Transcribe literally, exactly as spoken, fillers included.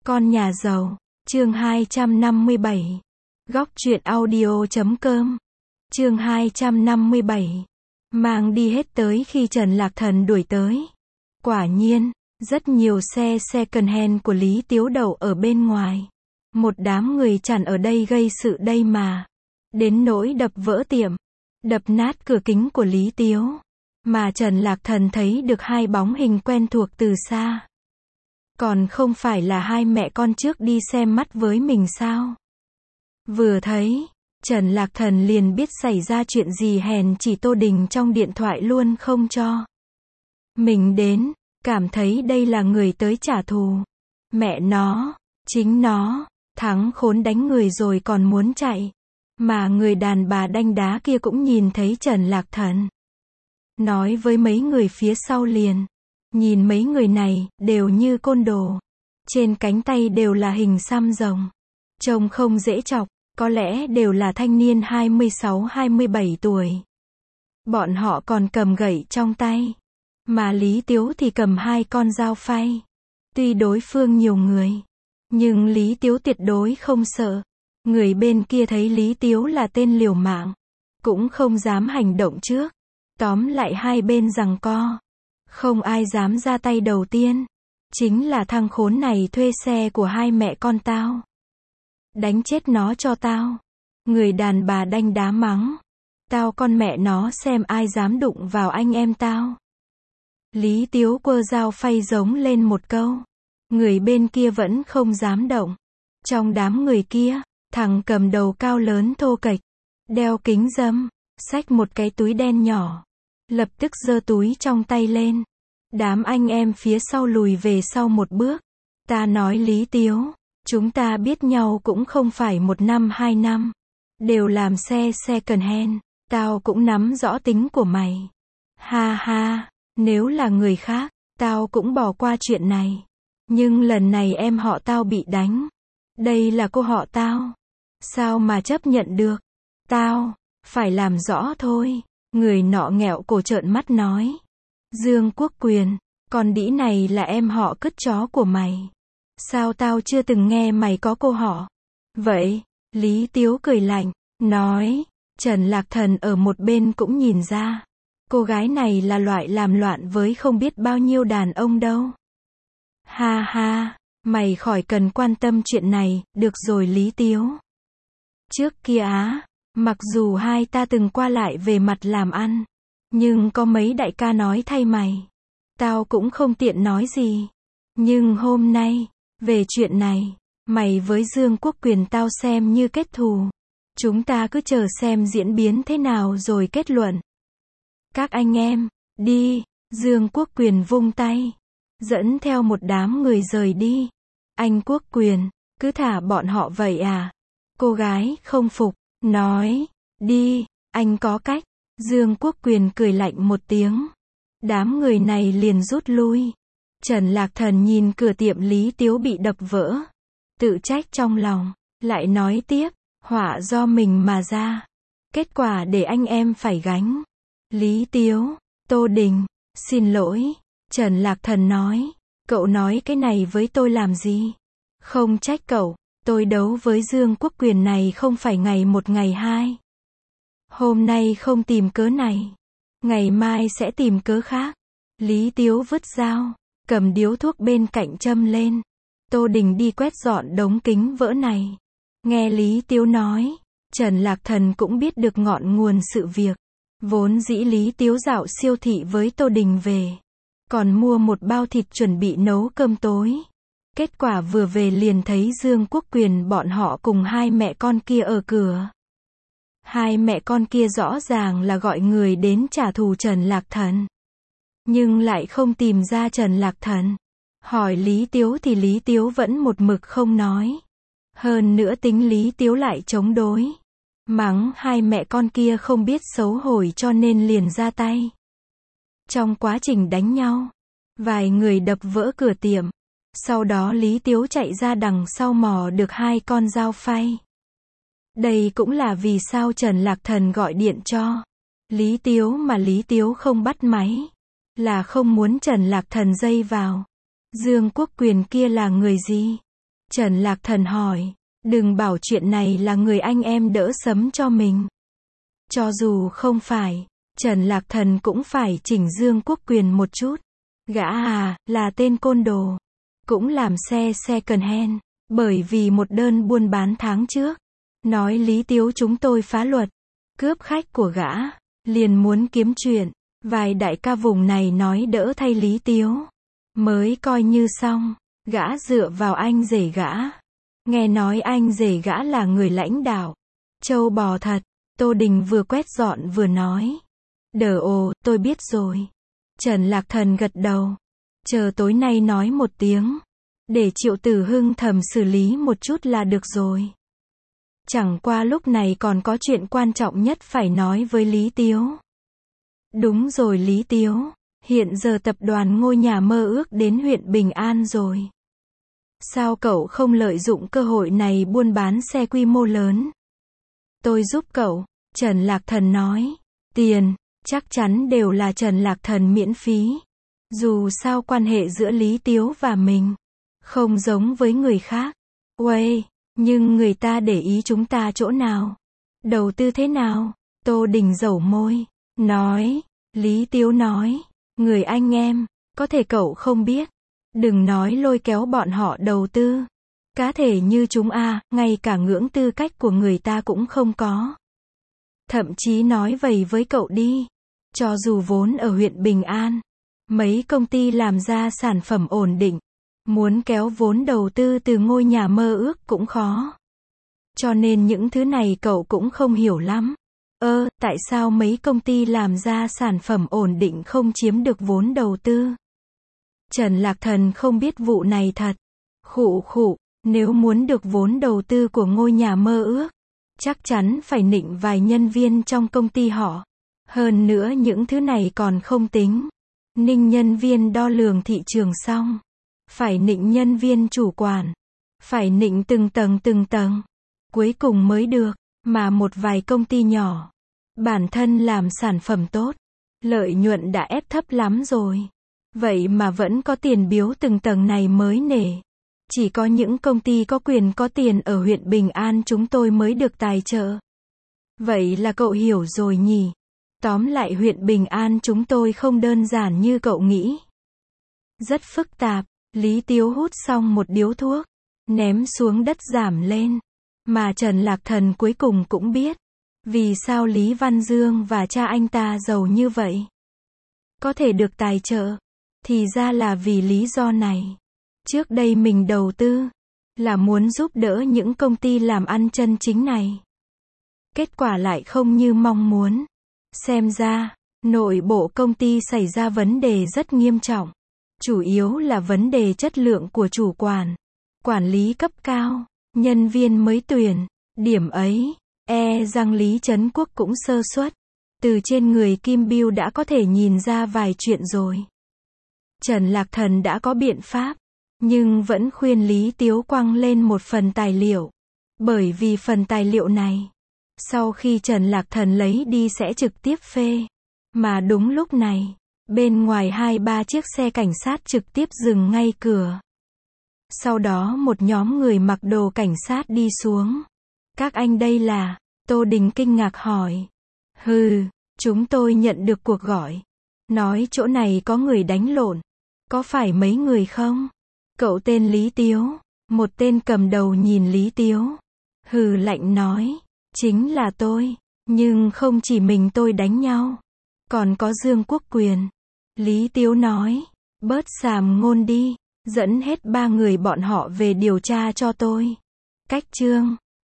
Con nhà giàu, chương hai trăm năm mươi bảy. Góc truyện audio chấm com. Chương hai trăm năm mươi bảy. Mang đi hết tới khi Trần Lạc Thần đuổi tới. Quả nhiên, rất nhiều xe second hand của Lý Tiếu đậu ở bên ngoài. Một đám người chặn ở đây gây sự đây mà. Đến nỗi đập vỡ tiệm, đập nát cửa kính của Lý Tiếu. Mà Trần Lạc Thần thấy được hai bóng hình quen thuộc từ xa. Còn không phải là hai mẹ con trước đi xem mắt với mình sao? Vừa thấy, Trần Lạc Thần liền biết xảy ra chuyện gì, hèn chỉ Tô Đình trong điện thoại luôn không cho mình đến, cảm thấy đây là người tới trả thù. Mẹ nó, chính nó, thắng khốn đánh người rồi còn muốn chạy. Mà người đàn bà đanh đá kia cũng nhìn thấy Trần Lạc Thần. Nói với mấy người phía sau liền. Nhìn mấy người này, đều như côn đồ. Trên cánh tay đều là hình xăm rồng. Trông không dễ chọc, có lẽ đều là thanh niên hai mươi sáu hai mươi bảy tuổi. Bọn họ còn cầm gậy trong tay. Mà Lý Tiếu thì cầm hai con dao phay. Tuy đối phương nhiều người, nhưng Lý Tiếu tuyệt đối không sợ. Người bên kia thấy Lý Tiếu là tên liều mạng, cũng không dám hành động trước. Tóm lại hai bên giằng co. Không ai dám ra tay đầu tiên. Chính là thằng khốn này thuê xe của hai mẹ con tao. Đánh chết nó cho tao. Người đàn bà đanh đá mắng. Tao con mẹ nó xem ai dám đụng vào anh em tao. Lý Tiếu quơ dao phay giống lên một câu. Người bên kia vẫn không dám động. Trong đám người kia, thằng cầm đầu cao lớn thô kệch, đeo kính râm, xách một cái túi đen nhỏ. Lập tức giơ túi trong tay lên. Đám anh em phía sau lùi về sau một bước. Ta nói Lý Tiếu, chúng ta biết nhau cũng không phải một năm hai năm. Đều làm xe second hand. Tao cũng nắm rõ tính của mày. Ha ha, nếu là người khác, tao cũng bỏ qua chuyện này. Nhưng lần này em họ tao bị đánh. Đây là cô họ tao. Sao mà chấp nhận được? Tao, phải làm rõ thôi. Người nọ nghẹo cổ trợn mắt nói. Dương Quốc Quyền, con đĩ này là em họ cứt chó của mày. Sao tao chưa từng nghe mày có cô họ? Vậy, Lý Tiếu cười lạnh, nói. Trần Lạc Thần ở một bên cũng nhìn ra. Cô gái này là loại làm loạn với không biết bao nhiêu đàn ông đâu. Ha ha, mày khỏi cần quan tâm chuyện này, được rồi Lý Tiếu. Trước kia á, mặc dù hai ta từng qua lại về mặt làm ăn, nhưng có mấy đại ca nói thay mày. Tao cũng không tiện nói gì. Nhưng hôm nay, về chuyện này, mày với Dương Quốc Quyền tao xem như kết thù. Chúng ta cứ chờ xem diễn biến thế nào rồi kết luận. Các anh em, đi. Dương Quốc Quyền vung tay, dẫn theo một đám người rời đi. Anh Quốc Quyền, cứ thả bọn họ vậy à? Cô gái không phục, nói, đi, anh có cách. Dương Quốc Quyền cười lạnh một tiếng. Đám người này liền rút lui. Trần Lạc Thần nhìn cửa tiệm Lý Tiếu bị đập vỡ. Tự trách trong lòng, lại nói tiếp, họa do mình mà ra. Kết quả để anh em phải gánh. Lý Tiếu, Tô Đình, xin lỗi. Trần Lạc Thần nói, cậu nói cái này với tôi làm gì? Không trách cậu, tôi đấu với Dương Quốc Quyền này không phải ngày một ngày hai. Hôm nay không tìm cớ này, ngày mai sẽ tìm cớ khác. Lý Tiếu vứt dao, cầm điếu thuốc bên cạnh châm lên. Tô Đình đi quét dọn đống kính vỡ này. Nghe Lý Tiếu nói, Trần Lạc Thần cũng biết được ngọn nguồn sự việc. Vốn dĩ Lý Tiếu dạo siêu thị với Tô Đình về, còn mua một bao thịt chuẩn bị nấu cơm tối. Kết quả vừa về liền thấy Dương Quốc Quyền bọn họ cùng hai mẹ con kia ở cửa. Hai mẹ con kia rõ ràng là gọi người đến trả thù Trần Lạc Thần. Nhưng lại không tìm ra Trần Lạc Thần. Hỏi Lý Tiếu thì Lý Tiếu vẫn một mực không nói. Hơn nữa tính Lý Tiếu lại chống đối. Mắng hai mẹ con kia không biết xấu hổ cho nên liền ra tay. Trong quá trình đánh nhau, vài người đập vỡ cửa tiệm. Sau đó Lý Tiếu chạy ra đằng sau mò được hai con dao phay. Đây cũng là vì sao Trần Lạc Thần gọi điện cho Lý Tiếu mà Lý Tiếu không bắt máy. Là không muốn Trần Lạc Thần dây vào. Dương Quốc Quyền kia là người gì? Trần Lạc Thần hỏi, đừng bảo chuyện này là người anh em đỡ sấm cho mình. Cho dù không phải, Trần Lạc Thần cũng phải chỉnh Dương Quốc Quyền một chút. Gã à, là tên côn đồ. Cũng làm xe second hand. Bởi vì một đơn buôn bán tháng trước. Nói Lý Tiếu chúng tôi phá luật. Cướp khách của gã. Liền muốn kiếm chuyện. Vài đại ca vùng này nói đỡ thay Lý Tiếu. Mới coi như xong. Gã dựa vào anh rể gã. Nghe nói anh rể gã là người lãnh đạo. Châu bò thật. Tô Đình vừa quét dọn vừa nói. Đờ ồ, tôi biết rồi. Trần Lạc Thần gật đầu. Chờ tối nay nói một tiếng. Để Triệu Tử Hưng thầm xử lý một chút là được rồi. Chẳng qua lúc này còn có chuyện quan trọng nhất phải nói với Lý Tiếu. Đúng rồi Lý Tiếu. Hiện giờ tập đoàn ngôi nhà mơ ước đến huyện Bình An rồi. Sao cậu không lợi dụng cơ hội này buôn bán xe quy mô lớn? Tôi giúp cậu. Trần Lạc Thần nói. Tiền, chắc chắn đều là Trần Lạc Thần miễn phí. Dù sao quan hệ giữa Lý Tiếu và mình. Không giống với người khác. Uầy, nhưng người ta để ý chúng ta chỗ nào? Đầu tư thế nào? Tô Đình dẩu môi. Nói. Lý Tiếu nói. Người anh em, có thể cậu không biết. Đừng nói lôi kéo bọn họ đầu tư. Cá thể như chúng a, ngay cả ngưỡng tư cách của người ta cũng không có. Thậm chí nói vậy với cậu đi. Cho dù vốn ở huyện Bình An, mấy công ty làm ra sản phẩm ổn định, muốn kéo vốn đầu tư từ ngôi nhà mơ ước cũng khó. Cho nên những thứ này cậu cũng không hiểu lắm. Ơ, tại sao mấy công ty làm ra sản phẩm ổn định không chiếm được vốn đầu tư? Trần Lạc Thần không biết vụ này thật. Khụ khụ, nếu muốn được vốn đầu tư của ngôi nhà mơ ước, chắc chắn phải nịnh vài nhân viên trong công ty họ. Hơn nữa những thứ này còn không tính. Nịnh nhân viên đo lường thị trường xong. Phải nịnh nhân viên chủ quản. Phải nịnh từng tầng từng tầng. Cuối cùng mới được. Mà một vài công ty nhỏ. Bản thân làm sản phẩm tốt. Lợi nhuận đã ép thấp lắm rồi. Vậy mà vẫn có tiền biếu từng tầng này mới nể. Chỉ có những công ty có quyền có tiền ở huyện Bình An chúng tôi mới được tài trợ. Vậy là cậu hiểu rồi nhỉ? Tóm lại huyện Bình An chúng tôi không đơn giản như cậu nghĩ. Rất phức tạp. Lý Tiếu hút xong một điếu thuốc. Ném xuống đất giảm lên. Mà Trần Lạc Thần cuối cùng cũng biết. Vì sao Lý Văn Dương và cha anh ta giàu như vậy? Có thể được tài trợ. Thì ra là vì lý do này. Trước đây mình đầu tư. Là muốn giúp đỡ những công ty làm ăn chân chính này. Kết quả lại không như mong muốn. Xem ra, nội bộ công ty xảy ra vấn đề rất nghiêm trọng. Chủ yếu là vấn đề chất lượng của chủ quản. Quản lý cấp cao. Nhân viên mới tuyển. Điểm ấy, e rằng Lý Trấn Quốc cũng sơ suất. Từ trên người Kim Biêu đã có thể nhìn ra vài chuyện rồi. Trần Lạc Thần đã có biện pháp. Nhưng vẫn khuyên Lý Tiếu quăng lên một phần tài liệu. Bởi vì phần tài liệu này, sau khi Trần Lạc Thần lấy đi sẽ trực tiếp phê. Mà đúng lúc này, bên ngoài hai ba chiếc xe cảnh sát trực tiếp dừng ngay cửa. Sau đó một nhóm người mặc đồ cảnh sát đi xuống. Các anh đây là? Tô Đình kinh ngạc hỏi. Hừ, chúng tôi nhận được cuộc gọi. Nói chỗ này có người đánh lộn. Có phải mấy người không? Cậu tên Lý Tiếu. Một tên cầm đầu nhìn Lý Tiếu. Hừ lạnh nói. Chính là tôi. Nhưng không chỉ mình tôi đánh nhau. Còn có Dương Quốc Quyền. Lý Tiếu nói. Bớt xàm ngôn đi. Dẫn hết ba người bọn họ về điều tra cho tôi. Cách chương.